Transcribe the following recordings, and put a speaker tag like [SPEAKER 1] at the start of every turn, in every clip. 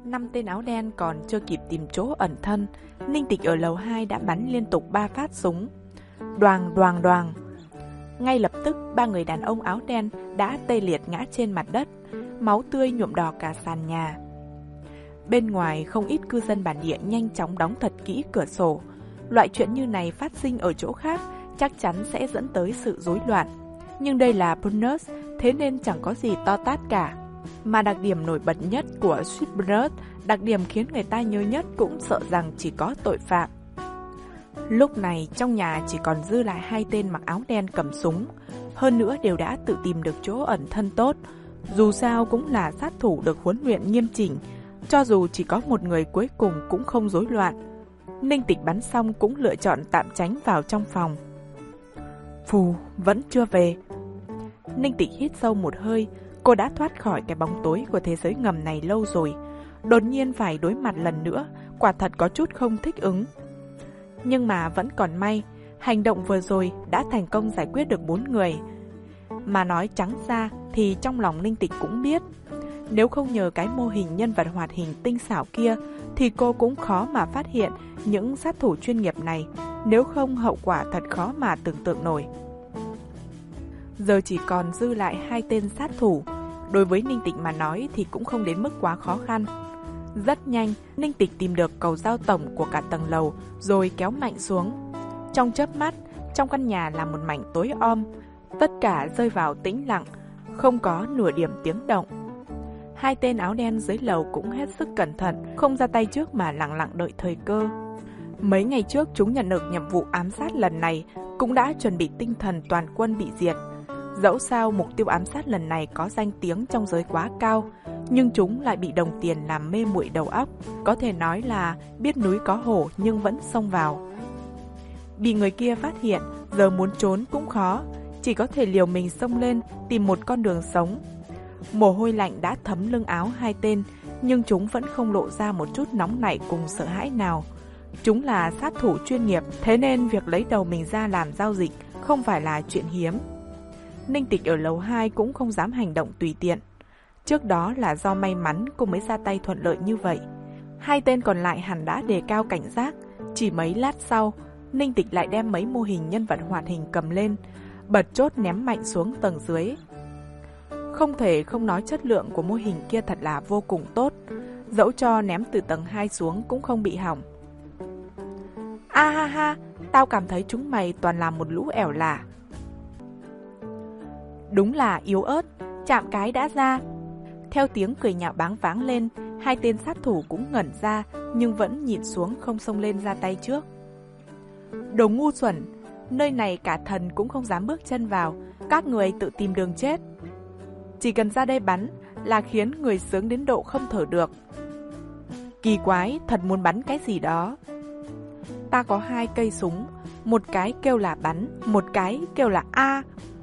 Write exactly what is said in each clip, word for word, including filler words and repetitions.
[SPEAKER 1] Năm tên áo đen còn chưa kịp tìm chỗ ẩn thân, Ninh Tịch ở lầu hai đã bắn liên tục ba phát súng. Đoàng đoàng đoàng. Ngay lập tức ba người đàn ông áo đen đã tê liệt ngã trên mặt đất, máu tươi nhuộm đỏ cả sàn nhà. Bên ngoài không ít cư dân bản địa nhanh chóng đóng thật kỹ cửa sổ. Loại chuyện như này phát sinh ở chỗ khác chắc chắn sẽ dẫn tới sự rối loạn. Nhưng đây là Burners, thế nên chẳng có gì to tát cả. Mà đặc điểm nổi bật nhất của Sweet Burners, đặc điểm khiến người ta nhớ nhất cũng sợ rằng chỉ có tội phạm. Lúc này trong nhà chỉ còn dư lại hai tên mặc áo đen cầm súng. Hơn nữa đều đã tự tìm được chỗ ẩn thân tốt. Dù sao cũng là sát thủ được huấn luyện nghiêm chỉnh. Cho dù chỉ có một người cuối cùng cũng không rối loạn. Ninh Tịch bắn xong cũng lựa chọn tạm tránh vào trong phòng. Phù, vẫn chưa về. Ninh Tịch hít sâu một hơi. Cô đã thoát khỏi cái bóng tối của thế giới ngầm này lâu rồi. Đột nhiên phải đối mặt lần nữa, quả thật có chút không thích ứng. Nhưng mà vẫn còn may, hành động vừa rồi đã thành công giải quyết được bốn người. Mà nói trắng ra thì trong lòng Ninh Tịch cũng biết, nếu không nhờ cái mô hình nhân vật hoạt hình tinh xảo kia thì cô cũng khó mà phát hiện những sát thủ chuyên nghiệp này, nếu không hậu quả thật khó mà tưởng tượng nổi. Giờ chỉ còn dư lại hai tên sát thủ, đối với Ninh Tịch mà nói thì cũng không đến mức quá khó khăn. Rất nhanh, Ninh Tịch tìm được cầu giao tổng của cả tầng lầu rồi kéo mạnh xuống. Trong chớp mắt, trong căn nhà là một mảnh tối om, tất cả rơi vào tĩnh lặng, không có nửa điểm tiếng động. Hai tên áo đen dưới lầu cũng hết sức cẩn thận, không ra tay trước mà lặng lặng đợi thời cơ. Mấy ngày trước chúng nhận được nhiệm vụ ám sát lần này, cũng đã chuẩn bị tinh thần toàn quân bị diệt. Dẫu sao mục tiêu ám sát lần này có danh tiếng trong giới quá cao, nhưng chúng lại bị đồng tiền làm mê muội đầu óc, có thể nói là biết núi có hổ nhưng vẫn xông vào. Bị người kia phát hiện, giờ muốn trốn cũng khó, chỉ có thể liều mình xông lên tìm một con đường sống. Mồ hôi lạnh đã thấm lưng áo hai tên, nhưng chúng vẫn không lộ ra một chút nóng nảy cùng sợ hãi nào. Chúng là sát thủ chuyên nghiệp, thế nên việc lấy đầu mình ra làm giao dịch không phải là chuyện hiếm. Ninh Tịch ở lầu hai cũng không dám hành động tùy tiện. Trước đó là do may mắn cô mới ra tay thuận lợi như vậy. Hai tên còn lại hẳn đã đề cao cảnh giác. Chỉ mấy lát sau, Ninh Tịch lại đem mấy mô hình nhân vật hoạt hình cầm lên, bật chốt ném mạnh xuống tầng dưới. Không thể không nói chất lượng của mô hình kia thật là vô cùng tốt. Dẫu cho ném từ tầng hai xuống cũng không bị hỏng. A ha ha, tao cảm thấy chúng mày toàn là một lũ ẻo lả. Đúng là yếu ớt, chạm cái đã ra. Theo tiếng cười nhạo báng váng lên, hai tên sát thủ cũng ngẩn ra, nhưng vẫn nhìn xuống không xông lên ra tay trước. Đồ ngu xuẩn, nơi này cả thần cũng không dám bước chân vào, các người tự tìm đường chết. Chỉ cần ra đây bắn là khiến người sướng đến độ không thở được. Kỳ quái, thật muốn bắn cái gì đó. Ta có hai cây súng, một cái kêu là bắn, một cái kêu là A.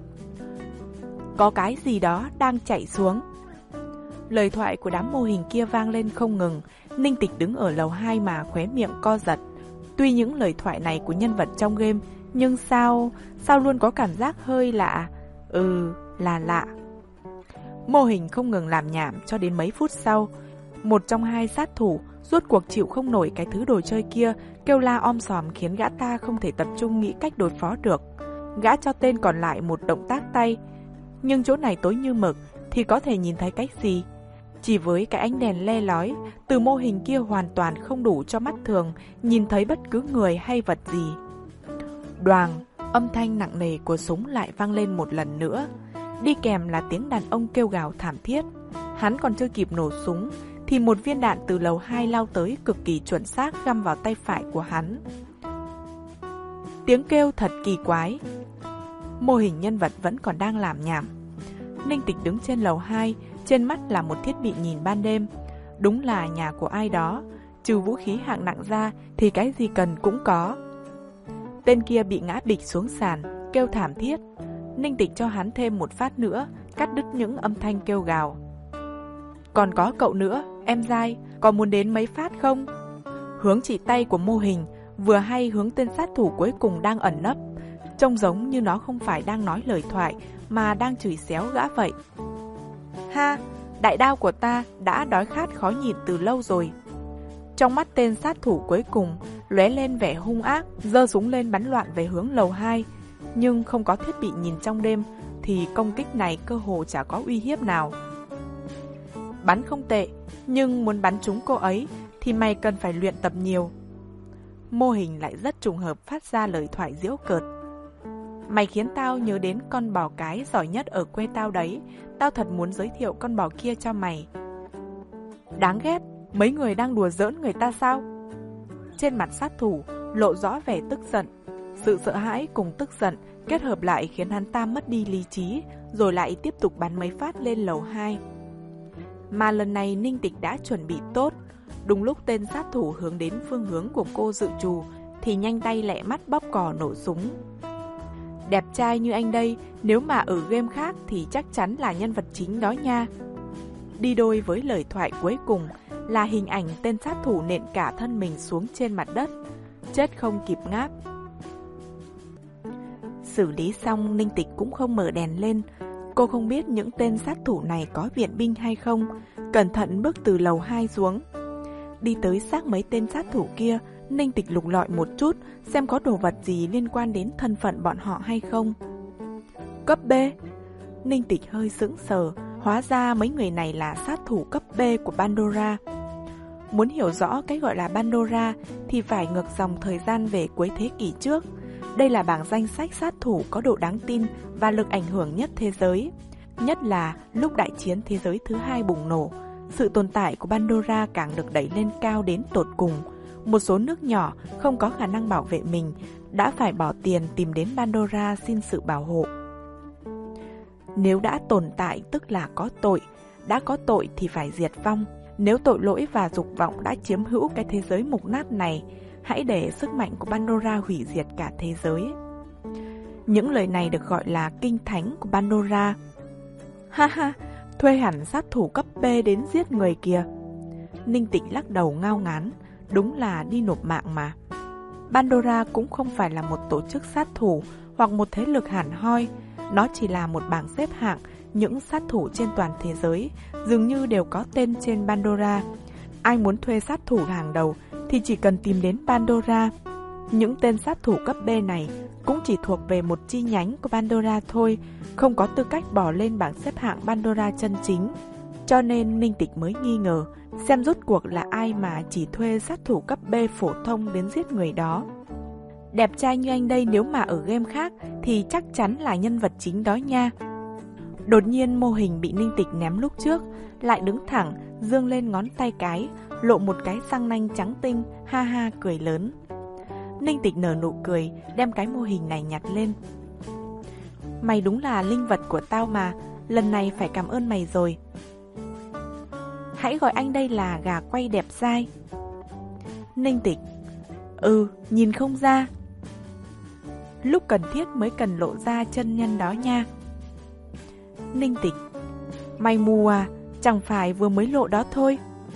[SPEAKER 1] Có cái gì đó đang chạy xuống. Lời thoại của đám mô hình kia vang lên không ngừng. Ninh Tịch đứng ở lầu hai mà khóe miệng co giật. Tuy những lời thoại này của nhân vật trong game, nhưng sao, sao luôn có cảm giác hơi lạ. Ừ, là lạ. Mô hình không ngừng làm nhảm cho đến mấy phút sau. Một trong hai sát thủ rốt cuộc chịu không nổi cái thứ đồ chơi kia, kêu la om sòm khiến gã ta không thể tập trung nghĩ cách đối phó được. Gã cho tên còn lại một động tác tay, nhưng chỗ này tối như mực thì có thể nhìn thấy cái gì. Chỉ với cái ánh đèn le lói, từ mô hình kia hoàn toàn không đủ cho mắt thường nhìn thấy bất cứ người hay vật gì. Đoàng, âm thanh nặng nề của súng lại vang lên một lần nữa. Đi kèm là tiếng đàn ông kêu gào thảm thiết. Hắn còn chưa kịp nổ súng thì một viên đạn từ lầu hai lao tới cực kỳ chuẩn xác găm vào tay phải của hắn. Tiếng kêu thật kỳ quái. Mô hình nhân vật vẫn còn đang làm nhảm. Ninh Tịch đứng trên lầu hai, trên mắt là một thiết bị nhìn ban đêm. Đúng là nhà của ai đó, trừ vũ khí hạng nặng ra thì cái gì cần cũng có. Tên kia bị ngã bịch xuống sàn, kêu thảm thiết. Ninh Tịch cho hắn thêm một phát nữa, cắt đứt những âm thanh kêu gào. Còn có cậu nữa, em dai, có muốn đến mấy phát không? Hướng chỉ tay của mô hình, vừa hay hướng tên sát thủ cuối cùng đang ẩn nấp. Trông giống như nó không phải đang nói lời thoại, mà đang chửi xéo gã vậy. Ha, Đại đao của ta đã đói khát khó nhịn từ lâu rồi. Trong mắt tên sát thủ cuối cùng lóe lên vẻ hung ác, giơ súng lên bắn loạn về hướng lầu hai. Nhưng không có thiết bị nhìn trong đêm thì công kích này cơ hồ chả có uy hiếp nào. Bắn không tệ, nhưng muốn bắn trúng cô ấy thì mày cần phải luyện tập nhiều. Mô hình lại rất trùng hợp phát ra lời thoại giễu cợt. Mày khiến tao nhớ đến con bò cái giỏi nhất ở quê tao đấy. Tao thật muốn giới thiệu con bò kia cho mày. Đáng ghét, mấy người đang đùa giỡn người ta sao? Trên mặt sát thủ lộ rõ vẻ tức giận. Sự sợ hãi cùng tức giận kết hợp lại khiến hắn ta mất đi lý trí, rồi lại tiếp tục bắn mấy phát lên lầu hai. Mà lần này Ninh Tịch đã chuẩn bị tốt. Đúng lúc tên sát thủ hướng đến phương hướng của cô dự trù thì nhanh tay lẹ mắt bóp cò nổ súng. Đẹp trai như anh đây, nếu mà ở game khác thì chắc chắn là nhân vật chính đó nha. Đi đôi với lời thoại cuối cùng là hình ảnh tên sát thủ nện cả thân mình xuống trên mặt đất, chết không kịp ngáp. Xử lý xong, Ninh Tịch cũng không mở đèn lên. Cô không biết những tên sát thủ này có viện binh hay không, cẩn thận bước từ lầu hai xuống. Đi tới xác mấy tên sát thủ kia, Ninh Tịch lục lọi một chút xem có đồ vật gì liên quan đến thân phận bọn họ hay không. Cấp B. Ninh Tịch hơi sững sờ, hóa ra mấy người này là sát thủ cấp B của Pandora. Muốn hiểu rõ cái gọi là Pandora thì phải ngược dòng thời gian về cuối thế kỷ trước. Đây là bảng danh sách sát thủ có độ đáng tin và lực ảnh hưởng nhất thế giới. Nhất là lúc đại chiến thế giới thứ hai bùng nổ, sự tồn tại của Pandora càng được đẩy lên cao đến tột cùng. Một số nước nhỏ không có khả năng bảo vệ mình đã phải bỏ tiền tìm đến Pandora xin sự bảo hộ. Nếu đã tồn tại tức là có tội, đã có tội thì phải diệt vong. Nếu tội lỗi và dục vọng đã chiếm hữu cái thế giới mục nát này, hãy để sức mạnh của Pandora hủy diệt cả thế giới. Những lời này được gọi là kinh thánh của Pandora. Ha ha, thuê hẳn sát thủ cấp B đến giết người kìa. Ninh Tịch lắc đầu ngao ngán, đúng là đi nộp mạng mà. Pandora cũng không phải là một tổ chức sát thủ hoặc một thế lực hẳn hoi, nó chỉ là một bảng xếp hạng những sát thủ trên toàn thế giới, dường như đều có tên trên Pandora. Ai muốn thuê sát thủ hàng đầu thì chỉ cần tìm đến Pandora. Những tên sát thủ cấp B này cũng chỉ thuộc về một chi nhánh của Pandora thôi, không có tư cách bỏ lên bảng xếp hạng Pandora chân chính. Cho nên Ninh Tịch mới nghi ngờ, xem rốt cuộc là ai mà chỉ thuê sát thủ cấp B phổ thông đến giết người đó. Đẹp trai như anh đây nếu mà ở game khác thì chắc chắn là nhân vật chính đó nha. Đột nhiên mô hình bị Ninh Tịch ném lúc trước lại đứng thẳng, dương lên ngón tay cái, lộ một cái răng nanh trắng tinh, ha ha cười lớn. Ninh Tịch nở nụ cười, đem cái mô hình này nhặt lên. Mày đúng là linh vật của tao mà, lần này phải cảm ơn mày rồi. Hãy gọi anh đây là gà quay đẹp dai. Ninh Tịch: Ừ, nhìn không ra. Lúc cần thiết mới cần lộ ra chân nhân đó nha. Ninh Tịch: Mày mù à, chẳng phải vừa mới lộ đó thôi.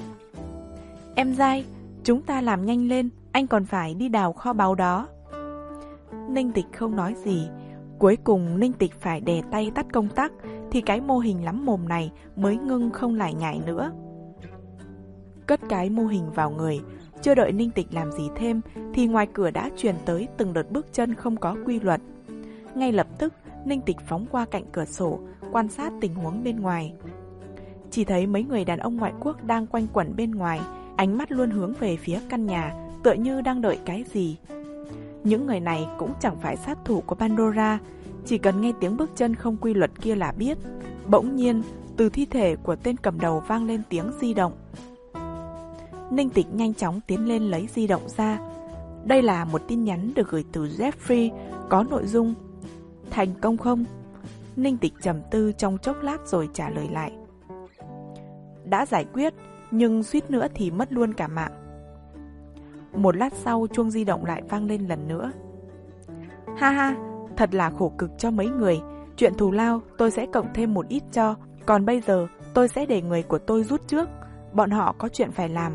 [SPEAKER 1] Em dai, chúng ta làm nhanh lên, anh còn phải đi đào kho báu đó. Ninh Tịch không nói gì. Cuối cùng Ninh Tịch phải đè tay tắt công tắc thì cái mô hình lắm mồm này mới ngưng không lải nhải nữa. Cất cái mô hình vào người, chưa đợi Ninh Tịch làm gì thêm thì ngoài cửa đã truyền tới từng đợt bước chân không có quy luật. Ngay lập tức Ninh Tịch phóng qua cạnh cửa sổ, quan sát tình huống bên ngoài. Chỉ thấy mấy người đàn ông ngoại quốc đang quanh quẩn bên ngoài, ánh mắt luôn hướng về phía căn nhà, tựa như đang đợi cái gì. Những người này cũng chẳng phải sát thủ của Pandora, chỉ cần nghe tiếng bước chân không quy luật kia là biết. Bỗng nhiên, từ thi thể của tên cầm đầu vang lên tiếng di động. Ninh Tịch nhanh chóng tiến lên lấy di động ra. Đây là một tin nhắn được gửi từ Jeffrey, có nội dung: thành công không? Ninh Tịch trầm tư trong chốc lát rồi trả lời lại: đã giải quyết, nhưng suýt nữa thì mất luôn cả mạng. Một lát sau chuông di động lại vang lên lần nữa. Ha ha, thật là khổ cực cho mấy người. Chuyện thù lao tôi sẽ cộng thêm một ít cho, còn bây giờ tôi sẽ để người của tôi rút trước. Bọn họ có chuyện phải làm.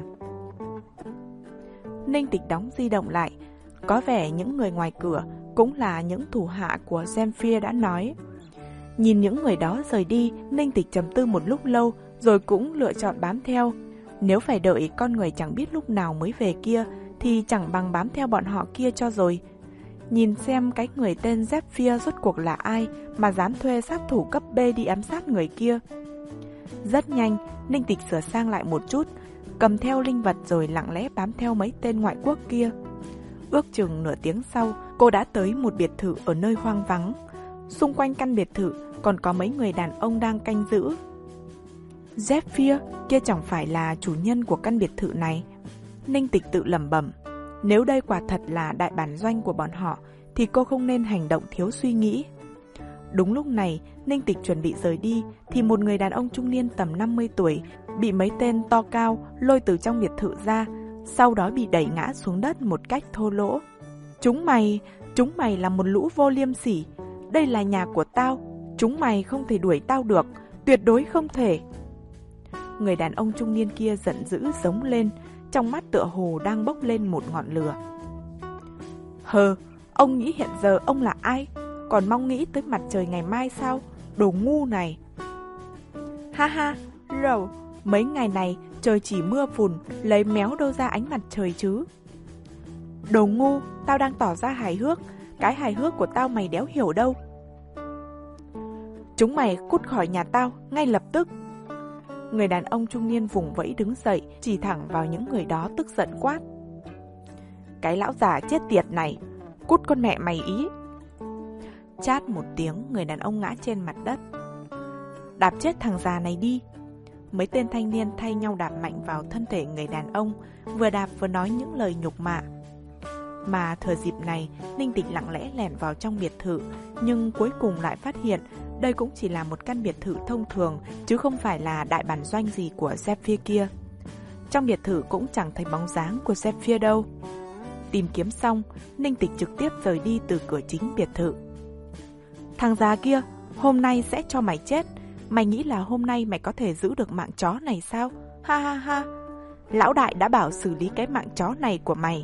[SPEAKER 1] Ninh Tịch đóng di động lại. Có vẻ những người ngoài cửa cũng là những thủ hạ của Zemphir đã nói. Nhìn những người đó rời đi, Ninh Tịch trầm tư một lúc lâu rồi cũng lựa chọn bám theo. Nếu phải đợi con người chẳng biết lúc nào mới về kia, thì chẳng bằng bám theo bọn họ kia cho rồi. Nhìn xem cái người tên Zephyr rốt cuộc là ai mà dám thuê sát thủ cấp B đi ám sát người kia. Rất nhanh, Ninh Tịch sửa sang lại một chút, cầm theo linh vật rồi lặng lẽ bám theo mấy tên ngoại quốc kia. Ước chừng nửa tiếng sau, cô đã tới một biệt thự ở nơi hoang vắng. Xung quanh căn biệt thự còn có mấy người đàn ông đang canh giữ. Zephyr kia chẳng phải là chủ nhân của căn biệt thự này. Ninh Tịch tự lẩm bẩm, nếu đây quả thật là đại bản doanh của bọn họ thì cô không nên hành động thiếu suy nghĩ. Đúng lúc này, Ninh Tịch chuẩn bị rời đi thì một người đàn ông trung niên tầm năm mươi tuổi bị mấy tên to cao lôi từ trong biệt thự ra, sau đó bị đẩy ngã xuống đất một cách thô lỗ. Chúng mày, chúng mày là một lũ vô liêm sỉ. Đây là nhà của tao, chúng mày không thể đuổi tao được, tuyệt đối không thể. Người đàn ông trung niên kia giận dữ giống lên, trong mắt tựa hồ đang bốc lên một ngọn lửa. Hờ, ông nghĩ hiện giờ ông là ai? Còn mong nghĩ tới mặt trời ngày mai sao? Đồ ngu này! Ha ha, Rầu, mấy ngày này trời chỉ mưa phùn, lấy méo đâu ra ánh mặt trời chứ? Đồ ngu, tao đang tỏ ra hài hước, cái hài hước của tao mày đéo hiểu đâu. Chúng mày cút khỏi nhà tao, ngay lập tức! Người đàn ông trung niên vùng vẫy đứng dậy, chỉ thẳng vào những người đó tức giận quát. Cái lão già chết tiệt này, cút con mẹ mày ý! Chát một tiếng, người đàn ông ngã trên mặt đất. Đạp chết thằng già này đi! Mấy tên thanh niên thay nhau đạp mạnh vào thân thể người đàn ông, vừa đạp vừa nói những lời nhục mạ. Mà thời dịp này, Ninh Tịch lặng lẽ lẻn vào trong biệt thự, nhưng cuối cùng lại phát hiện đây cũng chỉ là một căn biệt thự thông thường, chứ không phải là đại bản doanh gì của Zephyr kia. Trong biệt thự cũng chẳng thấy bóng dáng của Zephyr đâu. Tìm kiếm xong, Ninh Tịch trực tiếp rời đi từ cửa chính biệt thự. Thằng già kia, hôm nay sẽ cho mày chết. Mày nghĩ là hôm nay mày có thể giữ được mạng chó này sao? Ha ha ha! Lão đại đã bảo xử lý cái mạng chó này của mày.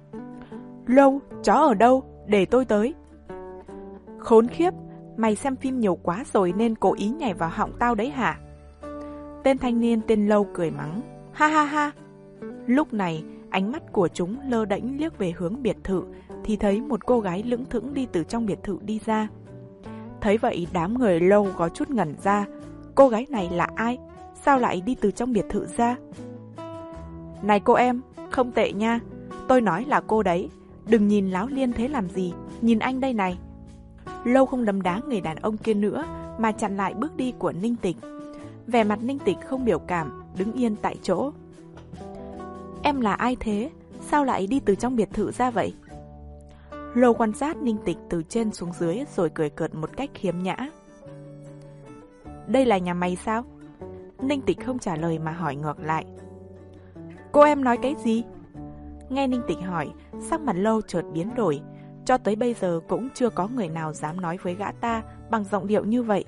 [SPEAKER 1] Lâu, chó ở đâu? Để tôi tới. Khốn khiếp, mày xem phim nhiều quá rồi nên cố ý nhảy vào họng tao đấy hả? Tên thanh niên tên Lâu cười mắng. Ha ha ha! Lúc này, ánh mắt của chúng lơ đễnh liếc về hướng biệt thự, thì thấy một cô gái lững thững đi từ trong biệt thự đi ra. Thấy vậy đám người Lâu có chút ngẩn ra. Cô gái này là ai? Sao lại đi từ trong biệt thự ra? Này cô em, không tệ nha. Tôi nói là cô đấy. Đừng nhìn láo liên thế làm gì. Nhìn anh đây này. Lâu không đấm đá người đàn ông kia nữa, mà chặn lại bước đi của Ninh Tịch. Vẻ mặt Ninh Tịch không biểu cảm, đứng yên tại chỗ. Em là ai thế? Sao lại đi từ trong biệt thự ra vậy? Lâu quan sát Ninh Tịch từ trên xuống dưới rồi cười cợt một cách khiếm nhã. Đây là nhà mày sao? Ninh Tịch không trả lời mà hỏi ngược lại. Cô em nói cái gì? Nghe Ninh Tịch hỏi, sắc mặt Lâu chợt biến đổi. Cho tới bây giờ cũng chưa có người nào dám nói với gã ta bằng giọng điệu như vậy.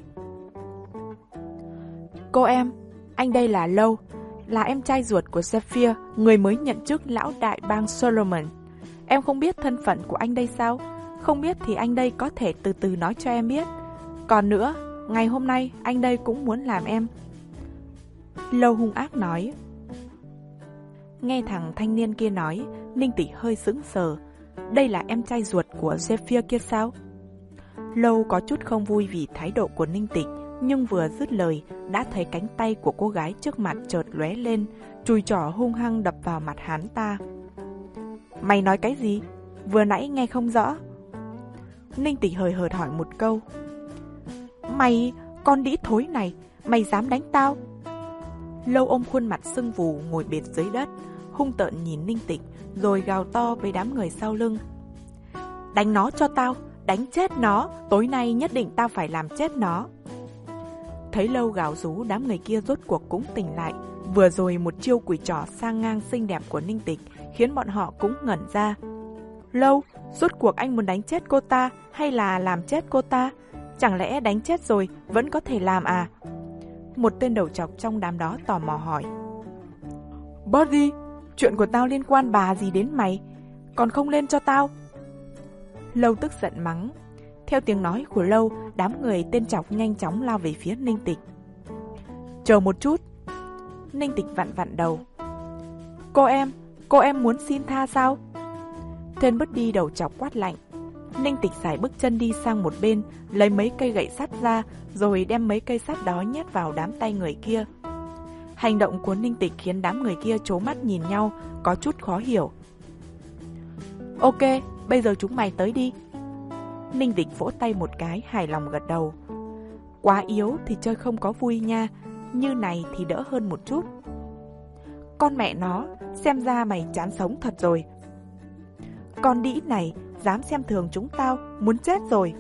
[SPEAKER 1] Cô em, anh đây là Lâu, là em trai ruột của Zephyr, người mới nhận chức lão đại bang Solomon. Em không biết thân phận của anh đây sao? Không biết thì anh đây có thể từ từ nói cho em biết. Còn nữa, ngày hôm nay anh đây cũng muốn làm em. Lâu hung ác nói. Nghe thằng thanh niên kia nói, Ninh Tịch hơi sững sờ. Đây là em trai ruột của Zephyr kia sao? Lâu có chút không vui vì thái độ của Ninh Tịch, nhưng vừa dứt lời, đã thấy cánh tay của cô gái trước mặt chợt lóe lên, chùi trỏ hung hăng đập vào mặt hắn ta. Mày nói cái gì? Vừa nãy nghe không rõ. Ninh Tịch hời hợt hỏi một câu. Mày, con đĩ thối này, mày dám đánh tao? Lâu ôm khuôn mặt sưng vù ngồi bệt dưới đất, hung tợn nhìn Ninh Tịch, rồi gào to với đám người sau lưng. Đánh nó cho tao, đánh chết nó, tối nay nhất định tao phải làm chết nó. Thấy Lâu gào rú, đám người kia rốt cuộc cũng tỉnh lại. Vừa rồi một chiêu quỷ trỏ sang ngang xinh đẹp của Ninh Tịch khiến bọn họ cũng ngẩn ra. Lâu, rốt cuộc anh muốn đánh chết cô ta hay là làm chết cô ta? Chẳng lẽ đánh chết rồi vẫn có thể làm à? Một tên đầu trọc trong đám đó tò mò hỏi. Body, chuyện của tao liên quan bà gì đến mày? Còn không lên cho tao? Lâu tức giận mắng. Theo tiếng nói của Lâu, đám người tên trọc nhanh chóng lao về phía Ninh Tịch. Chờ một chút, Ninh Tịch vặn vặn đầu. Cô em, cô em muốn xin tha sao? Tên Buddy đầu chọc quát lạnh. Ninh Tịch sải bước chân đi sang một bên, lấy mấy cây gậy sắt ra, rồi đem mấy cây sắt đó nhét vào đám tay người kia. Hành động của Ninh Tịch khiến đám người kia trố mắt nhìn nhau, có chút khó hiểu. Ok, bây giờ chúng mày tới đi. Ninh Tịch vỗ tay một cái, hài lòng gật đầu. Quá yếu thì chơi không có vui nha, như này thì đỡ hơn một chút. Con mẹ nó, xem ra mày chán sống thật rồi. Con đĩ này, dám xem thường chúng tao, muốn chết rồi.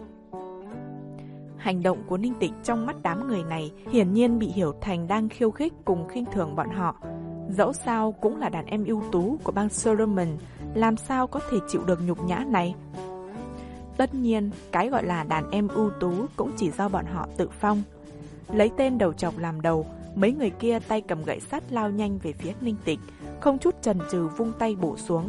[SPEAKER 1] Hành động của Ninh Tịch trong mắt đám người này hiển nhiên bị hiểu thành đang khiêu khích cùng khinh thường bọn họ. Dẫu sao cũng là đàn em ưu tú của bang Solomon, làm sao có thể chịu được nhục nhã này. Tất nhiên, cái gọi là đàn em ưu tú cũng chỉ do bọn họ tự phong. Lấy tên đầu trọc làm đầu, mấy người kia tay cầm gậy sắt lao nhanh về phía Ninh Tịch, không chút chần chừ vung tay bổ xuống.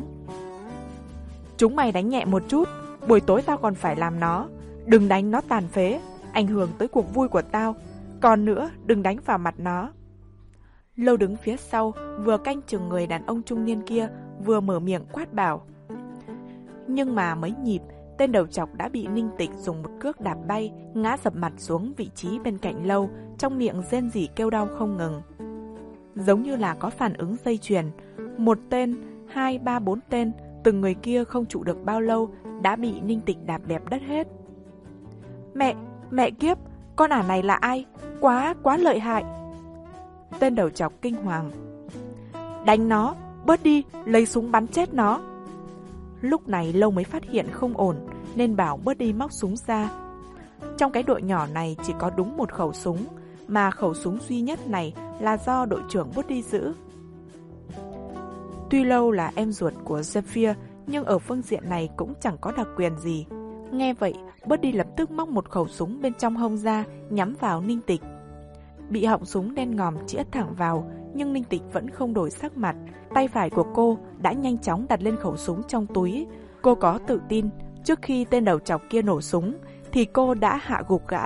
[SPEAKER 1] Chúng mày đánh nhẹ một chút, buổi tối tao còn phải làm nó. Đừng đánh nó tàn phế, ảnh hưởng tới cuộc vui của tao. Còn nữa, đừng đánh vào mặt nó. Lâu đứng phía sau, vừa canh chừng người đàn ông trung niên kia, vừa mở miệng quát bảo. Nhưng mà mấy nhịp, tên đầu trọc đã bị Ninh Tịch dùng một cước đạp bay, ngã dập mặt xuống vị trí bên cạnh Lâu, trong miệng rên rỉ kêu đau không ngừng. Giống như là có phản ứng dây chuyền, một tên, hai, ba, bốn tên, từng người kia không trụ được bao lâu đã bị Ninh Tịch đạp bẹp đất hết. Mẹ, mẹ kiếp, con ả này là ai? Quá, quá lợi hại. Tên đầu trọc kinh hoàng. Đánh nó, bớt đi, lấy súng bắn chết nó. Lúc này Lâu mới phát hiện không ổn, nên bảo bớt đi móc súng ra. Trong cái đội nhỏ này chỉ có đúng một khẩu súng, mà khẩu súng duy nhất này là do đội trưởng bớt đi giữ. Tuy Lâu là em ruột của Zephyr, nhưng ở phương diện này cũng chẳng có đặc quyền gì. Nghe vậy, Buddy lập tức móc một khẩu súng bên trong hông ra, nhắm vào Ninh Tịch. Bị họng súng đen ngòm chĩa thẳng vào, nhưng Ninh Tịch vẫn không đổi sắc mặt. Tay phải của cô đã nhanh chóng đặt lên khẩu súng trong túi. Cô có tự tin, trước khi tên đầu trọc kia nổ súng, thì cô đã hạ gục gã.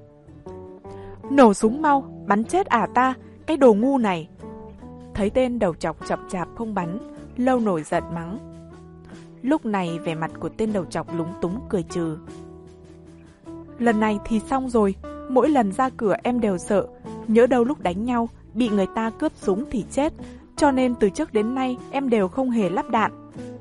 [SPEAKER 1] Nổ súng mau, bắn chết ả ta, cái đồ ngu này. Thấy tên đầu trọc chậm chạp không bắn, Lâu nổi giận mắng. Lúc này vẻ mặt của tên đầu trọc lúng túng cười trừ. Lần này thì xong rồi, mỗi lần ra cửa em đều sợ, nhỡ đâu lúc đánh nhau, bị người ta cướp súng thì chết, cho nên từ trước đến nay em đều không hề lắp đạn.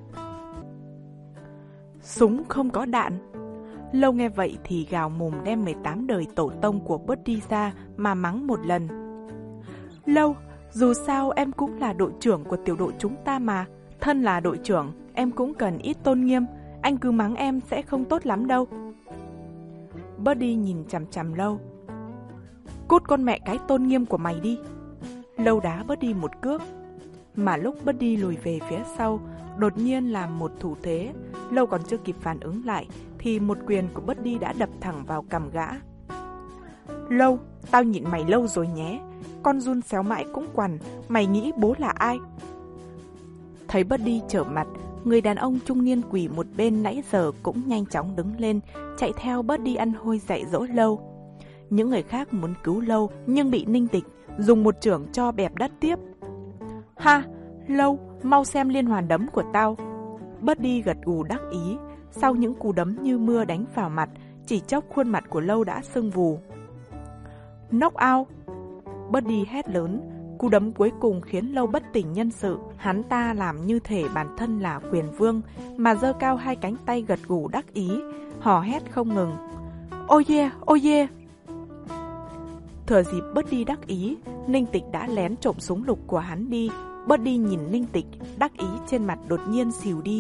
[SPEAKER 1] Súng không có đạn. Lâu nghe vậy thì gào mồm đem mười tám đời tổ tông của Buddy ra mà mắng một lần. Lâu, dù sao em cũng là đội trưởng của tiểu đội chúng ta mà, thân là đội trưởng, em cũng cần ít tôn nghiêm, anh cứ mắng em sẽ không tốt lắm đâu. Buddy nhìn chằm chằm Lâu. Cút con mẹ cái tôn nghiêm của mày đi. Lâu đá Buddy một cước. Mà lúc Buddy lùi về phía sau, đột nhiên làm một thủ thế, Lâu còn chưa kịp phản ứng lại, thì một quyền của Buddy đã đập thẳng vào cằm gã. Lâu, tao nhịn mày lâu rồi nhé, con run xéo mãi cũng quằn, mày nghĩ bố là ai? Thấy Buddy trở mặt, người đàn ông trung niên quỳ một bên nãy giờ cũng nhanh chóng đứng lên, chạy theo Buddy ăn hôi dạy dỗ Lâu. Những người khác muốn cứu Lâu, nhưng bị Ninh Tịch dùng một chưởng cho bẹp đất tiếp. Ha, Lâu, mau xem liên hoàn đấm của tao. Buddy gật gù đắc ý, sau những cú đấm như mưa đánh vào mặt, chỉ chốc khuôn mặt của Lâu đã sưng vù. Knock out! Buddy hét lớn, cú đấm cuối cùng khiến Lâu bất tỉnh nhân sự. Hắn ta làm như thể bản thân là quyền vương, mà giơ cao hai cánh tay gật gù đắc ý, hò hét không ngừng. Oh yeah, oh yeah! Thừa dịp Buddy đắc ý, Ninh Tịch đã lén trộm súng lục của hắn đi. Buddy nhìn Ninh Tịch, đắc ý trên mặt đột nhiên xìu đi.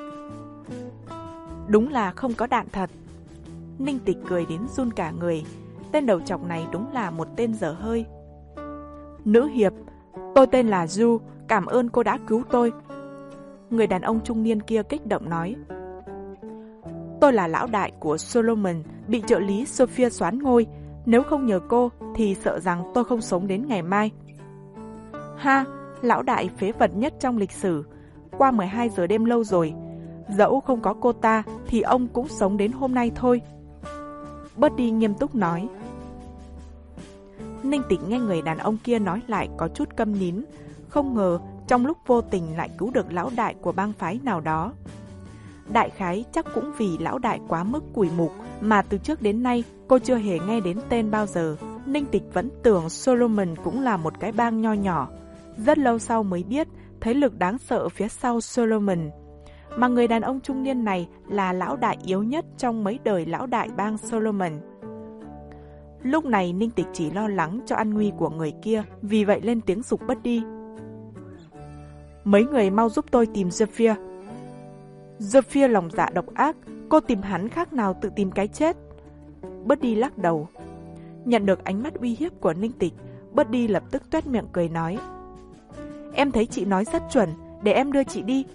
[SPEAKER 1] Đúng là không có đạn thật. Ninh Tịch cười đến run cả người. Tên đầu trọc này đúng là một tên dở hơi. Nữ hiệp, tôi tên là Du, cảm ơn cô đã cứu tôi. Người đàn ông trung niên kia kích động nói. Tôi là lão đại của Solomon, bị trợ lý Sophia soán ngôi. Nếu không nhờ cô thì sợ rằng tôi không sống đến ngày mai. Ha, lão đại phế vật nhất trong lịch sử. Qua mười hai giờ đêm lâu rồi. Dẫu không có cô ta thì ông cũng sống đến hôm nay thôi. Buddy nghiêm túc nói. Ninh Tịch nghe người đàn ông kia nói lại có chút câm nín, không ngờ trong lúc vô tình lại cứu được lão đại của bang phái nào đó. Đại khái chắc cũng vì lão đại quá mức cùi mục mà từ trước đến nay cô chưa hề nghe đến tên bao giờ. Ninh Tịch vẫn tưởng Solomon cũng là một cái bang nho nhỏ. Rất lâu sau mới biết thế lực đáng sợ phía sau Solomon. Mà người đàn ông trung niên này là lão đại yếu nhất trong mấy đời lão đại bang Solomon. Lúc này Ninh Tịch chỉ lo lắng cho an nguy của người kia, vì vậy lên tiếng giục Buddy. Mấy người mau giúp tôi tìm Zephyr. Zephyr lòng dạ độc ác, cô tìm hắn khác nào tự tìm cái chết. Buddy lắc đầu. Nhận được ánh mắt uy hiếp của Ninh Tịch, Buddy lập tức toét miệng cười nói. Em thấy chị nói rất chuẩn, để em đưa chị đi.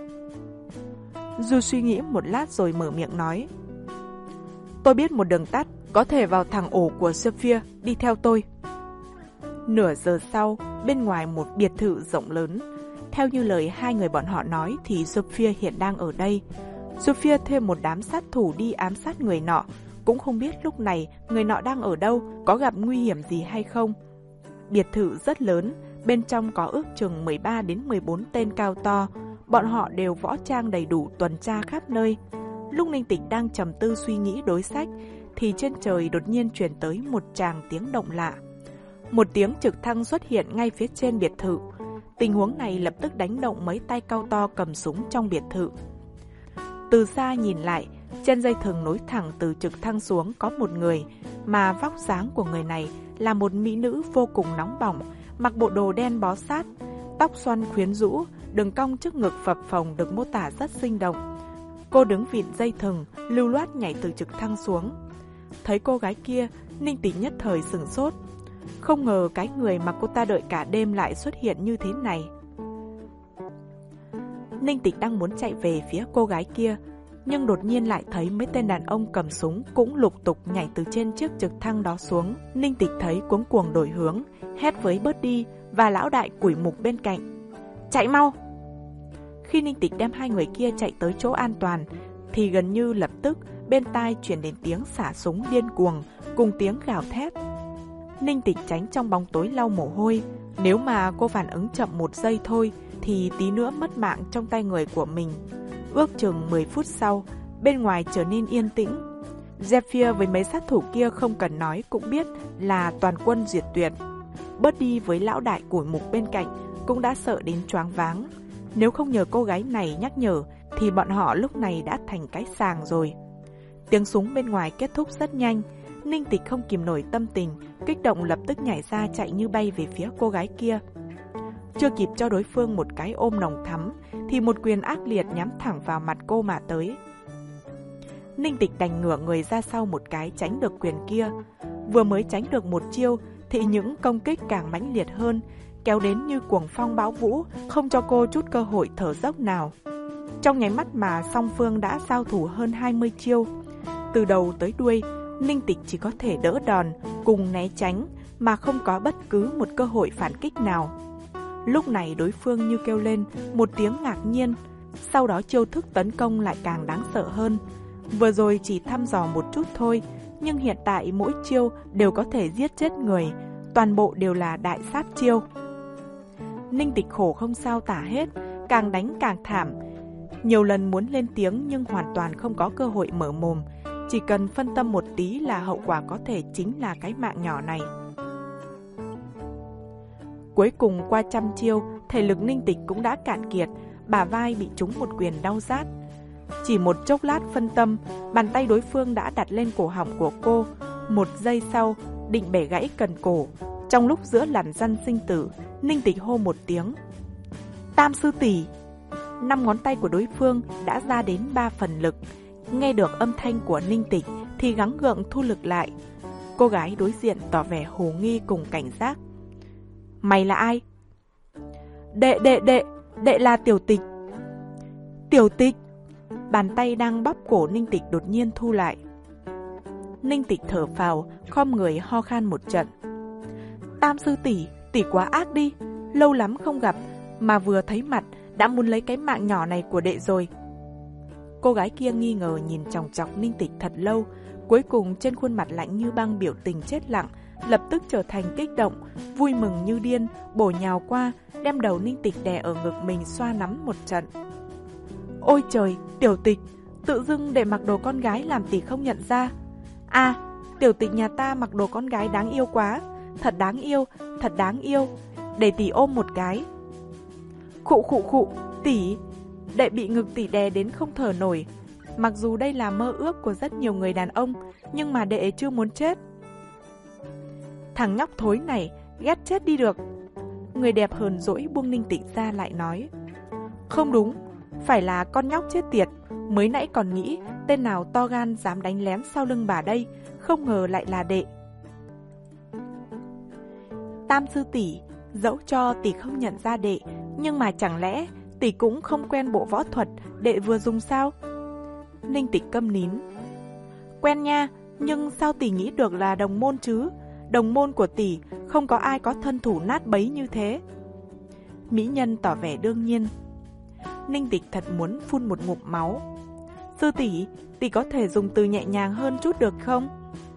[SPEAKER 1] Du suy nghĩ một lát rồi mở miệng nói. Tôi biết một đường tắt, có thể vào thẳng ổ của Zephyr, đi theo tôi. Nửa giờ sau, bên ngoài một biệt thự rộng lớn. Theo như lời hai người bọn họ nói thì Zephyr hiện đang ở đây. Zephyr thuê một đám sát thủ đi ám sát người nọ, cũng không biết lúc này người nọ đang ở đâu, có gặp nguy hiểm gì hay không. Biệt thự rất lớn, bên trong có ước chừng mười ba đến mười bốn tên cao to, bọn họ đều võ trang đầy đủ tuần tra khắp nơi. Lúc Ninh Tịch đang trầm tư suy nghĩ đối sách, thì trên trời đột nhiên truyền tới một tràng tiếng động lạ. Một tiếng trực thăng xuất hiện ngay phía trên biệt thự. Tình huống này lập tức đánh động mấy tay cao to cầm súng trong biệt thự. Từ xa nhìn lại, trên dây thừng nối thẳng từ trực thăng xuống có một người, mà vóc dáng của người này là một mỹ nữ vô cùng nóng bỏng, mặc bộ đồ đen bó sát, tóc xoăn khuyến rũ, đường cong trước ngực phập phồng được mô tả rất sinh động. Cô đứng vịn dây thừng, lưu loát nhảy từ trực thăng xuống. Thấy cô gái kia, Ninh Tịch nhất thời sửng sốt. Không ngờ cái người mà cô ta đợi cả đêm lại xuất hiện như thế này. Ninh Tịch đang muốn chạy về phía cô gái kia, nhưng đột nhiên lại thấy mấy tên đàn ông cầm súng cũng lục tục nhảy từ trên chiếc trực thăng đó xuống. Ninh Tịch thấy cuống cuồng đổi hướng, hét với Buddy và lão đại củi mục bên cạnh. Chạy mau! Khi Ninh Tịch đem hai người kia chạy tới chỗ an toàn, thì gần như lập tức bên tai truyền đến tiếng xả súng điên cuồng cùng tiếng gào thét. Ninh Tịch tránh trong bóng tối lau mồ hôi. Nếu mà cô phản ứng chậm một giây thôi thì tí nữa mất mạng trong tay người của mình. Ước chừng mười phút sau, bên ngoài trở nên yên tĩnh. Zephyr với mấy sát thủ kia không cần nói cũng biết là toàn quân diệt tuyệt. Buddy với lão đại củi mục bên cạnh cũng đã sợ đến choáng váng. Nếu không nhờ cô gái này nhắc nhở thì bọn họ lúc này đã thành cái sàng rồi. Tiếng súng bên ngoài kết thúc rất nhanh. Ninh Tịch không kìm nổi tâm tình, kích động lập tức nhảy ra chạy như bay về phía cô gái kia. Chưa kịp cho đối phương một cái ôm nồng thắm thì một quyền ác liệt nhắm thẳng vào mặt cô mà tới. Ninh Tịch đành ngửa người ra sau một cái tránh được quyền kia. Vừa mới tránh được một chiêu thì những công kích càng mãnh liệt hơn, kéo đến như cuồng phong bão vũ, không cho cô chút cơ hội thở dốc nào. Trong nháy mắt mà song phương đã giao thủ hơn hai mươi chiêu. Từ đầu tới đuôi, Ninh Tịch chỉ có thể đỡ đòn, cùng né tránh, mà không có bất cứ một cơ hội phản kích nào. Lúc này đối phương như kêu lên một tiếng ngạc nhiên, sau đó chiêu thức tấn công lại càng đáng sợ hơn. Vừa rồi chỉ thăm dò một chút thôi, nhưng hiện tại mỗi chiêu đều có thể giết chết người, toàn bộ đều là đại sát chiêu. Ninh Tịch khổ không sao tả hết, càng đánh càng thảm. Nhiều lần muốn lên tiếng nhưng hoàn toàn không có cơ hội mở mồm. Chỉ cần phân tâm một tí là hậu quả có thể chính là cái mạng nhỏ này. Cuối cùng qua trăm chiêu, thể lực Ninh Tịch cũng đã cạn kiệt, bả vai bị trúng một quyền đau rát. Chỉ một chốc lát phân tâm, bàn tay đối phương đã đặt lên cổ họng của cô. Một giây sau, định bẻ gãy cần cổ. Trong lúc giữa lằn răn sinh tử, Ninh Tịch hô một tiếng. Tam sư tỷ! Năm ngón tay của đối phương đã ra đến ba phần lực. Nghe được âm thanh của Ninh Tịch thì gắng gượng thu lực lại. Cô gái đối diện tỏ vẻ hồ nghi cùng cảnh giác. Mày là ai? Đệ đệ đệ, đệ là Tiểu Tịch. Tiểu Tịch! Bàn tay đang bóp cổ Ninh Tịch đột nhiên thu lại. Ninh Tịch thở phào, khom người ho khan một trận. Tam sư tỷ, tỷ quá ác đi. Lâu lắm không gặp, mà vừa thấy mặt đã muốn lấy cái mạng nhỏ này của đệ rồi. Cô gái kia nghi ngờ nhìn chòng chọc Ninh Tịch thật lâu, cuối cùng trên khuôn mặt lạnh như băng biểu tình chết lặng, lập tức trở thành kích động, vui mừng như điên, bổ nhào qua, đem đầu Ninh Tịch đè ở ngực mình xoa nắm một trận. Ôi trời, Tiểu Tịch, tự dưng để mặc đồ con gái làm tỷ không nhận ra. À, Tiểu Tịch nhà ta mặc đồ con gái đáng yêu quá, thật đáng yêu, thật đáng yêu, để tỷ ôm một cái. Khụ khụ khụ, tỷ, đệ bị ngực tỷ đè đến không thở nổi. Mặc dù đây là mơ ước của rất nhiều người đàn ông, nhưng mà đệ chưa muốn chết. Thằng nhóc thối này, ghét chết đi được. Người đẹp hờn dỗi buông Ninh Tịch ra lại nói. Không đúng, phải là con nhóc chết tiệt. Mới nãy còn nghĩ tên nào to gan dám đánh lén sau lưng bà đây, không ngờ lại là đệ. Tam sư tỷ, dẫu cho tỷ không nhận ra đệ, nhưng mà chẳng lẽ tỷ cũng không quen bộ võ thuật đệ vừa dùng sao? Ninh Tịch câm nín. Quen nha, nhưng sao tỷ nghĩ được là đồng môn chứ? Đồng môn của tỷ không có ai có thân thủ nát bấy như thế. Mỹ nhân tỏ vẻ đương nhiên. Ninh Tịch thật muốn phun một ngụm máu. Sư tỷ, tỷ có thể dùng từ nhẹ nhàng hơn chút được không?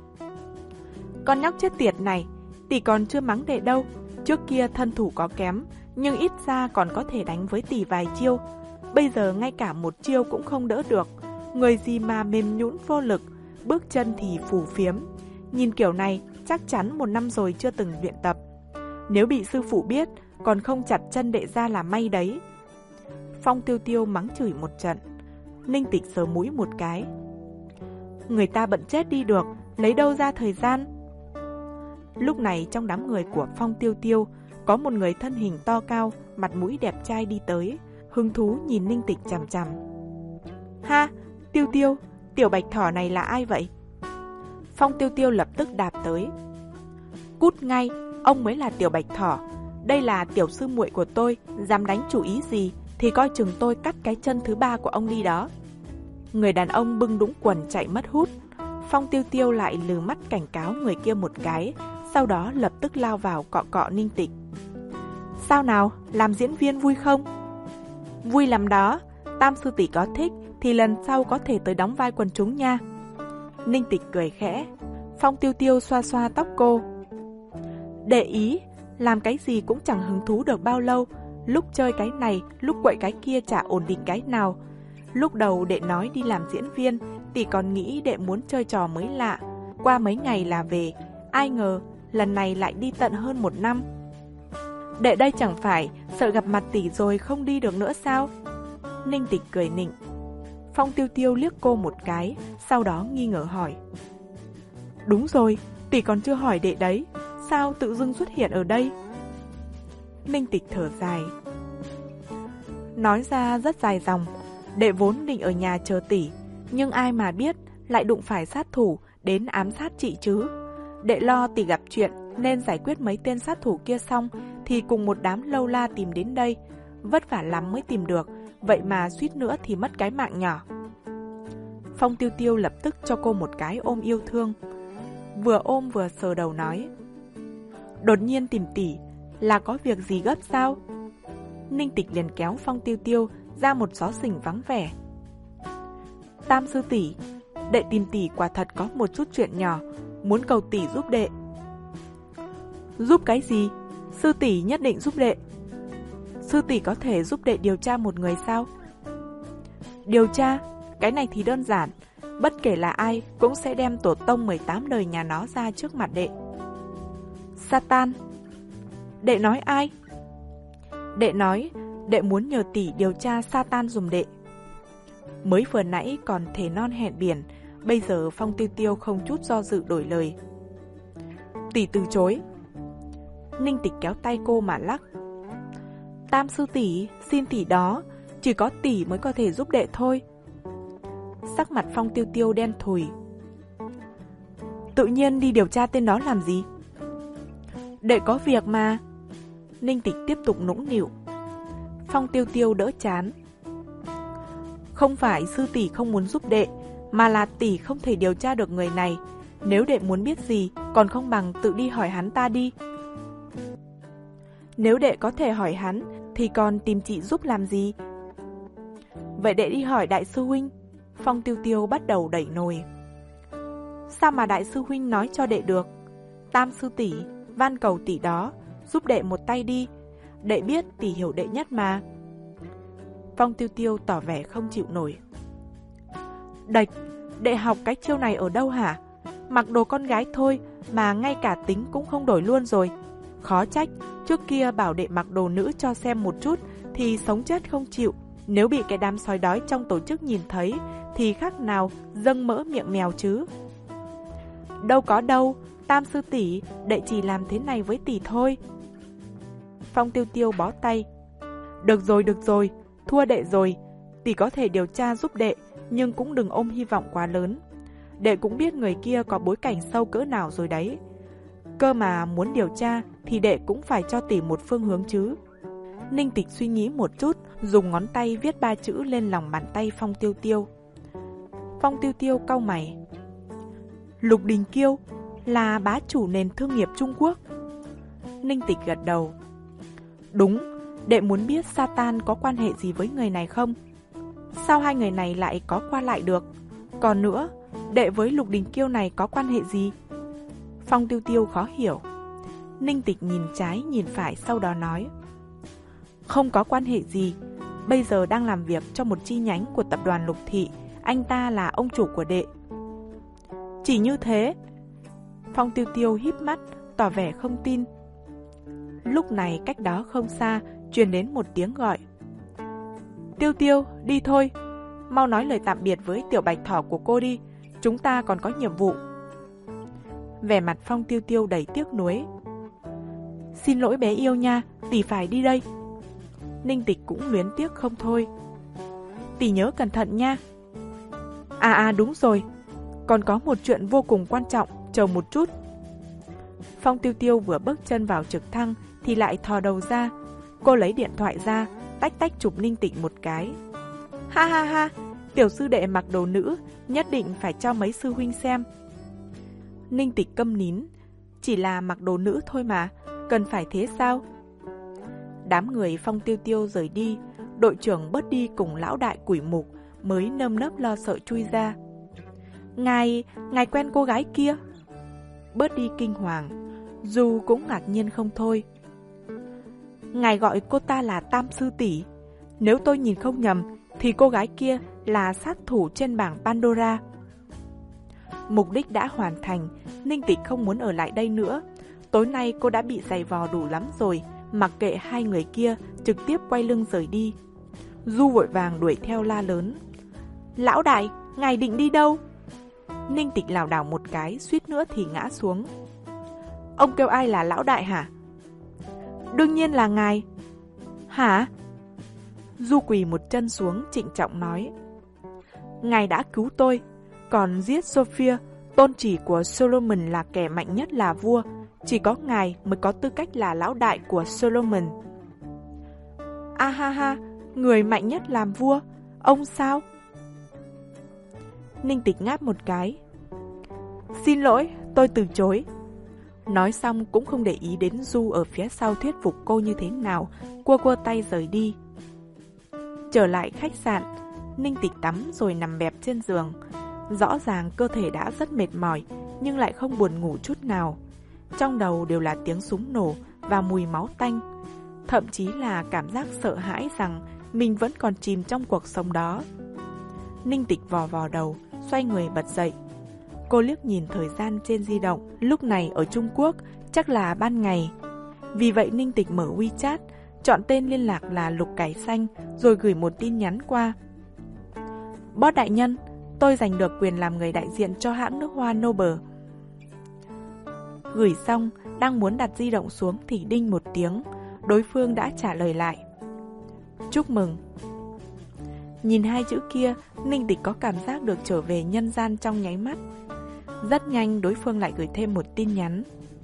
[SPEAKER 1] Con nhóc chết tiệt này, tỷ còn chưa mắng đệ đâu. Trước kia thân thủ có kém, nhưng ít ra còn có thể đánh với tỷ vài chiêu. Bây giờ ngay cả một chiêu cũng không đỡ được. Người gì mà mềm nhũn vô lực, bước chân thì phù phiếm. Nhìn kiểu này, chắc chắn một năm rồi chưa từng luyện tập. Nếu bị sư phụ biết, còn không chặt chân đệ ra là may đấy. Phong Tiêu Tiêu mắng chửi một trận. Ninh Tịch sờ mũi một cái. Người ta bận chết đi được, lấy đâu ra thời gian? Lúc này trong đám người của Phong Tiêu Tiêu, có một người thân hình to cao, mặt mũi đẹp trai đi tới, hứng thú nhìn Ninh Tịch chằm chằm. Ha, Tiêu Tiêu, tiểu bạch thỏ này là ai vậy? Phong Tiêu Tiêu lập tức đạp tới. Cút ngay, ông mới là tiểu bạch thỏ. Đây là tiểu sư muội của tôi, dám đánh chủ ý gì thì coi chừng tôi cắt cái chân thứ ba của ông đi đó. Người đàn ông bưng đũng quần chạy mất hút. Phong Tiêu Tiêu lại lừ mắt cảnh cáo người kia một cái, sau đó lập tức lao vào cọ cọ Ninh Tịch. Sao nào, làm diễn viên vui không? Vui lắm đó, Tam sư tỷ có thích thì lần sau có thể tới đóng vai quần chúng nha. Ninh Tịch cười khẽ. Phong Tiêu Tiêu xoa xoa tóc cô. Để ý, làm cái gì cũng chẳng hứng thú được bao lâu. Lúc chơi cái này, lúc quậy cái kia chả ổn định cái nào. Lúc đầu đệ nói đi làm diễn viên, tỷ còn nghĩ đệ muốn chơi trò mới lạ. Qua mấy ngày là về, ai ngờ lần này lại đi tận hơn một năm. Đệ đây chẳng phải sợ gặp mặt tỷ rồi không đi được nữa sao? Ninh Tịch cười nịnh. Phong Tiêu Tiêu liếc cô một cái, sau đó nghi ngờ hỏi. Đúng rồi, tỷ còn chưa hỏi đệ đấy, sao tự dưng xuất hiện ở đây? Ninh Tịch thở dài. Nói ra rất dài dòng, đệ vốn định ở nhà chờ tỷ, nhưng ai mà biết lại đụng phải sát thủ đến ám sát chị chứ. Đệ lo tỷ gặp chuyện nên giải quyết mấy tên sát thủ kia xong thì cùng một đám lâu la tìm đến đây. Vất vả lắm mới tìm được, vậy mà suýt nữa thì mất cái mạng nhỏ. Phong Tiêu Tiêu lập tức cho cô một cái ôm yêu thương. Vừa ôm vừa sờ đầu nói. Đột nhiên tìm tỷ, là có việc gì gấp sao? Ninh Tịch liền kéo Phong Tiêu Tiêu ra một xó xỉnh vắng vẻ. Tam sư tỷ, đệ tìm tỷ quả thật có một chút chuyện nhỏ, muốn cầu tỷ giúp đệ. Giúp cái gì? Sư tỷ nhất định giúp đệ. Sư tỷ có thể giúp đệ điều tra một người sao? Điều tra? Cái này thì đơn giản. Bất kể là ai cũng sẽ đem tổ tông mười tám đời nhà nó ra trước mặt đệ. Satan. Đệ nói ai? Đệ nói đệ muốn nhờ tỷ điều tra Satan giùm đệ. Mới vừa nãy còn thề non hẹn biển, bây giờ Phong Tiêu Tiêu không chút do dự đổi lời. Tỷ từ chối. Ninh Tịch kéo tay cô mà lắc. Tam sư tỷ, xin tỷ đó, chỉ có tỷ mới có thể giúp đệ thôi. Sắc mặt Phong Tiêu Tiêu đen thùi. Tự nhiên đi điều tra tên đó làm gì? Đệ có việc mà. Ninh Tịch tiếp tục nũng nịu. Phong Tiêu Tiêu đỡ chán. Không phải sư tỷ không muốn giúp đệ, mà là tỷ không thể điều tra được người này. Nếu đệ muốn biết gì, còn không bằng tự đi hỏi hắn ta đi. Nếu đệ có thể hỏi hắn, thì còn tìm chị giúp làm gì? Vậy đệ đi hỏi đại sư huynh. Phong Tiêu Tiêu bắt đầu đẩy nồi. Sao mà đại sư huynh nói cho đệ được? Tam sư tỷ, van cầu tỷ đó, giúp đệ một tay đi. Đệ biết tỷ hiểu đệ nhất mà. Phong Tiêu Tiêu tỏ vẻ không chịu nổi. Đệch, đệ học cái chiêu này ở đâu hả? Mặc đồ con gái thôi mà ngay cả tính cũng không đổi luôn rồi. Khó trách, trước kia bảo đệ mặc đồ nữ cho xem một chút thì sống chết không chịu. Nếu bị cái đám sói đói trong tổ chức nhìn thấy thì khác nào dâng mỡ miệng mèo chứ. Đâu có đâu, Tam sư tỷ, đệ chỉ làm thế này với tỷ thôi. Phong Tiêu Tiêu bó tay. Được rồi, được rồi, thua đệ rồi. Tỷ có thể điều tra giúp đệ, nhưng cũng đừng ôm hy vọng quá lớn. Đệ cũng biết người kia có bối cảnh sâu cỡ nào rồi đấy. Cơ mà muốn điều tra thì đệ cũng phải cho tỷ một phương hướng chứ. Ninh Tịch suy nghĩ một chút, dùng ngón tay viết ba chữ lên lòng bàn tay Phong Tiêu Tiêu. Phong Tiêu Tiêu cau mày. Lục Đình Kiêu là bá chủ nền thương nghiệp Trung Quốc. Ninh Tịch gật đầu. Đúng, đệ muốn biết Satan có quan hệ gì với người này không? Sao hai người này lại có qua lại được? Còn nữa, đệ với Lục Đình Kiêu này có quan hệ gì? Phong Tiêu Tiêu khó hiểu. Ninh Tịch nhìn trái nhìn phải sau đó nói. Không có quan hệ gì, bây giờ đang làm việc cho một chi nhánh của tập đoàn Lục Thị, anh ta là ông chủ của đệ. Chỉ như thế? Phong Tiêu Tiêu híp mắt, tỏ vẻ không tin. Lúc này cách đó không xa, truyền đến một tiếng gọi. Tiêu Tiêu, đi thôi. Mau nói lời tạm biệt với tiểu bạch thỏ của cô đi, chúng ta còn có nhiệm vụ. Vẻ mặt Phong Tiêu Tiêu đầy tiếc nuối. Xin lỗi bé yêu nha, tỷ phải đi đây. Ninh Tịch cũng luyến tiếc không thôi. Tỷ nhớ cẩn thận nha. À à đúng rồi, còn có một chuyện vô cùng quan trọng, chờ một chút. Phong Tiêu Tiêu vừa bước chân vào trực thăng thì lại thò đầu ra. Cô lấy điện thoại ra, tách tách chụp Ninh Tịch một cái. Ha ha ha, tiểu sư đệ mặc đồ nữ, nhất định phải cho mấy sư huynh xem. Ninh Tịch câm nín. Chỉ là mặc đồ nữ thôi mà, cần phải thế sao? Đám người Phong Tiêu Tiêu rời đi, đội trưởng Bớt Đi cùng lão đại Quỷ Mục mới nơm nớp lo sợ chui ra. Ngài, ngài quen cô gái kia? Bớt Đi kinh hoàng, dù cũng ngạc nhiên không thôi. Ngài gọi cô ta là Tam sư tỷ. Nếu tôi nhìn không nhầm thì cô gái kia là sát thủ trên bảng Pandora. Mục đích đã hoàn thành, Ninh Tịch không muốn ở lại đây nữa. Tối nay cô đã bị giày vò đủ lắm rồi, mặc kệ hai người kia, trực tiếp quay lưng rời đi. Du vội vàng đuổi theo la lớn. Lão đại, ngài định đi đâu? Ninh Tịch lảo đảo một cái, suýt nữa thì ngã xuống. Ông kêu ai là lão đại hả? Đương nhiên là ngài. Hả? Du quỳ một chân xuống trịnh trọng nói. Ngài đã cứu tôi, còn giết Sophia, tôn chỉ của Solomon là kẻ mạnh nhất là vua. Chỉ có ngài mới có tư cách là lão đại của Solomon. A ha ha, người mạnh nhất làm vua, ông sao? Ninh Tịch ngáp một cái. Xin lỗi, tôi từ chối. Nói xong cũng không để ý đến Du ở phía sau thuyết phục cô như thế nào, cua cua tay rời đi. Trở lại khách sạn, Ninh Tịch tắm rồi nằm bẹp trên giường. Rõ ràng cơ thể đã rất mệt mỏi, nhưng lại không buồn ngủ chút nào. Trong đầu đều là tiếng súng nổ và mùi máu tanh. Thậm chí là cảm giác sợ hãi rằng mình vẫn còn chìm trong cuộc sống đó. Ninh Tịch vò vò đầu, xoay người bật dậy. Cô liếc nhìn thời gian trên di động, lúc này ở Trung Quốc chắc là ban ngày. Vì vậy Ninh Tịch mở WeChat, chọn tên liên lạc là Lục Cải Xanh, rồi gửi một tin nhắn qua. Boss đại nhân, tôi giành được quyền làm người đại diện cho hãng nước hoa Noble. Gửi xong, đang muốn đặt di động xuống thì đinh một tiếng, đối phương đã trả lời lại. Chúc mừng. Nhìn hai chữ kia, Ninh Tịch có cảm giác được trở về nhân gian trong nháy mắt. Rất nhanh đối phương lại gửi thêm một tin nhắn.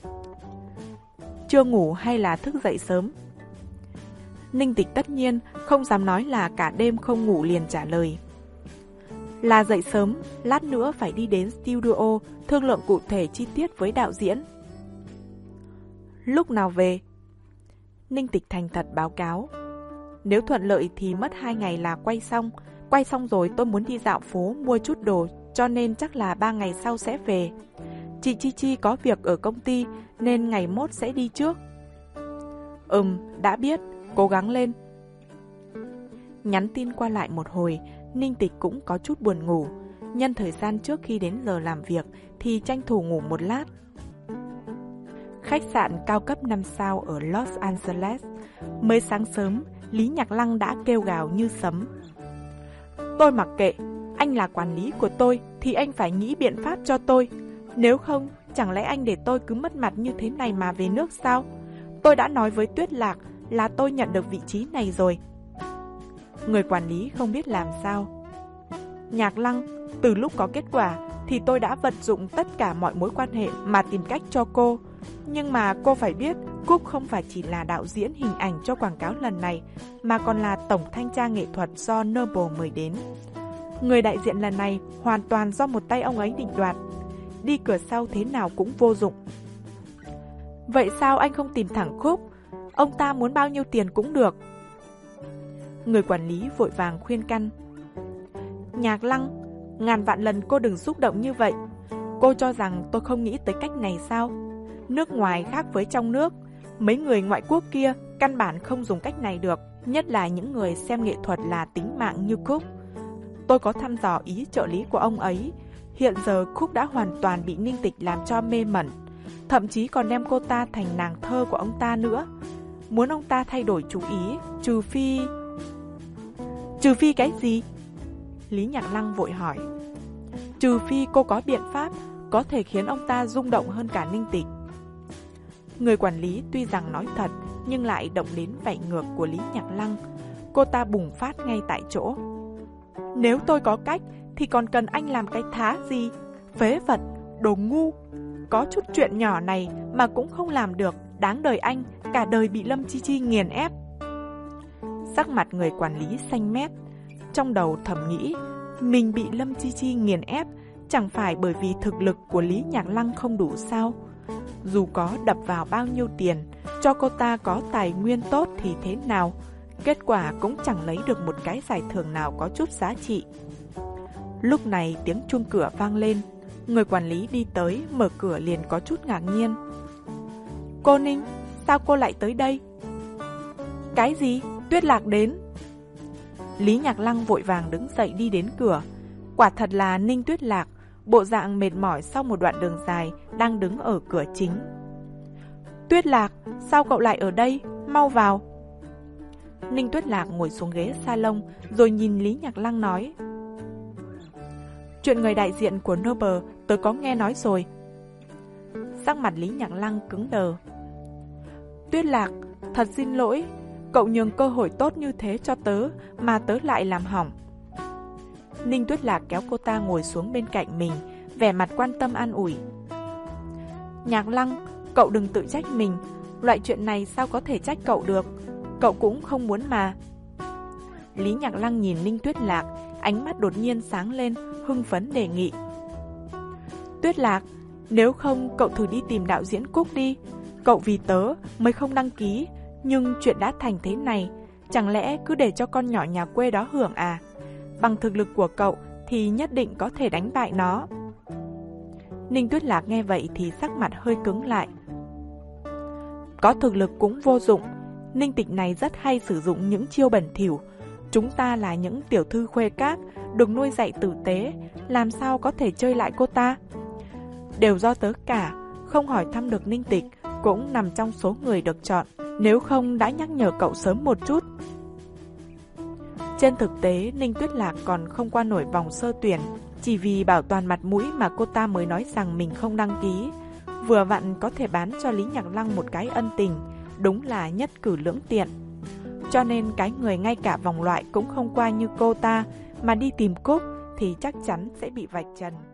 [SPEAKER 1] Chưa ngủ hay là thức dậy sớm? Ninh Tịch tất nhiên không dám nói là cả đêm không ngủ, liền trả lời. Là dậy sớm, lát nữa phải đi đến studio thương lượng cụ thể chi tiết với đạo diễn. Lúc nào về? Ninh Tịch thành thật báo cáo. Nếu thuận lợi thì mất hai ngày là quay xong. Quay xong rồi tôi muốn đi dạo phố mua chút đồ, cho nên chắc là ba ngày sau sẽ về. Chị Chi Chi có việc ở công ty nên ngày mốt sẽ đi trước. Ừm, đã biết, cố gắng lên. Nhắn tin qua lại một hồi, Ninh Tịch cũng có chút buồn ngủ. Nhân thời gian trước khi đến giờ làm việc thì tranh thủ ngủ một lát. Khách sạn cao cấp năm sao ở Los Angeles. Mới sáng sớm, Lý Nhạc Lăng đã kêu gào như sấm. Tôi mặc kệ, anh là quản lý của tôi thì anh phải nghĩ biện pháp cho tôi. Nếu không, chẳng lẽ anh để tôi cứ mất mặt như thế này mà về nước sao? Tôi đã nói với Tuyết Lạc là tôi nhận được vị trí này rồi. Người quản lý không biết làm sao. Nhạc Lăng, từ lúc có kết quả thì tôi đã vận dụng tất cả mọi mối quan hệ mà tìm cách cho cô. Nhưng mà cô phải biết, Cúc không phải chỉ là đạo diễn hình ảnh cho quảng cáo lần này, mà còn là tổng thanh tra nghệ thuật do Noble mời đến. Người đại diện lần này hoàn toàn do một tay ông ấy định đoạt. Đi cửa sau thế nào cũng vô dụng. Vậy sao anh không tìm thẳng Cúc? Ông ta muốn bao nhiêu tiền cũng được. Người quản lý vội vàng khuyên can. Nhạc Lăng, ngàn vạn lần cô đừng xúc động như vậy. Cô cho rằng tôi không nghĩ tới cách này sao? Nước ngoài khác với trong nước. Mấy người ngoại quốc kia căn bản không dùng cách này được. Nhất là những người xem nghệ thuật là tính mạng như Cúc. Tôi có thăm dò ý trợ lý của ông ấy. Hiện giờ Cúc đã hoàn toàn bị Ninh Tịch làm cho mê mẩn. Thậm chí còn đem cô ta thành nàng thơ của ông ta nữa. Muốn ông ta thay đổi chú ý, trừ phi... Trừ phi cái gì? Lý Nhạc Lăng vội hỏi. Trừ phi cô có biện pháp có thể khiến ông ta rung động hơn cả Ninh Tịch. Người quản lý tuy rằng nói thật nhưng lại động đến vẻ ngược của Lý Nhạc Lăng. Cô ta bùng phát ngay tại chỗ. Nếu tôi có cách thì còn cần anh làm cái thá gì? Phế vật, đồ ngu. Có chút chuyện nhỏ này mà cũng không làm được. Đáng đời anh, cả đời bị Lâm Chi Chi nghiền ép. Sắc mặt người quản lý xanh mét. Trong đầu thầm nghĩ, mình bị Lâm Chi Chi nghiền ép chẳng phải bởi vì thực lực của Lý Nhạc Lăng không đủ sao? Dù có đập vào bao nhiêu tiền, cho cô ta có tài nguyên tốt thì thế nào? Kết quả cũng chẳng lấy được một cái giải thưởng nào có chút giá trị. Lúc này tiếng chuông cửa vang lên. Người quản lý đi tới, mở cửa liền có chút ngạc nhiên. Cô Ninh, sao cô lại tới đây? Cái gì? Tuyết Lạc đến. Lý Nhạc Lăng vội vàng đứng dậy đi đến cửa. Quả thật là Ninh Tuyết Lạc, bộ dạng mệt mỏi sau một đoạn đường dài, đang đứng ở cửa chính. Tuyết Lạc, sao cậu lại ở đây? Mau vào. Ninh Tuyết Lạc ngồi xuống ghế salon rồi nhìn Lý Nhạc Lăng nói. Chuyện người đại diện của Noble tớ có nghe nói rồi. Sắc mặt Lý Nhạc Lăng cứng đờ. Tuyết Lạc, thật xin lỗi, cậu nhường cơ hội tốt như thế cho tớ mà tớ lại làm hỏng. Ninh Tuyết Lạc kéo cô ta ngồi xuống bên cạnh mình, vẻ mặt quan tâm an ủi. Nhạc Lăng, cậu đừng tự trách mình, loại chuyện này sao có thể trách cậu được, cậu cũng không muốn mà. Lý Nhạc Lăng nhìn Ninh Tuyết Lạc, ánh mắt đột nhiên sáng lên, hưng phấn đề nghị. Tuyết Lạc, nếu không cậu thử đi tìm đạo diễn Cúc đi, cậu vì tớ mới không đăng ký, nhưng chuyện đã thành thế này, chẳng lẽ cứ để cho con nhỏ nhà quê đó hưởng à? Bằng thực lực của cậu thì nhất định có thể đánh bại nó. Ninh Tuyết Lạc nghe vậy thì sắc mặt hơi cứng lại. Có thực lực cũng vô dụng, Ninh Tịch này rất hay sử dụng những chiêu bẩn thỉu. Chúng ta là những tiểu thư khuê các, được nuôi dạy tử tế, làm sao có thể chơi lại cô ta? Đều do tớ cả, không hỏi thăm được Ninh Tịch, cũng nằm trong số người được chọn, nếu không đã nhắc nhở cậu sớm một chút. Trên thực tế, Ninh Tuyết Lạc còn không qua nổi vòng sơ tuyển, chỉ vì bảo toàn mặt mũi mà cô ta mới nói rằng mình không đăng ký. Vừa vặn có thể bán cho Lý Nhạc Lăng một cái ân tình, đúng là nhất cử lưỡng tiện. Cho nên cái người ngay cả vòng loại cũng không qua như cô ta, mà đi tìm Cúc thì chắc chắn sẽ bị vạch trần.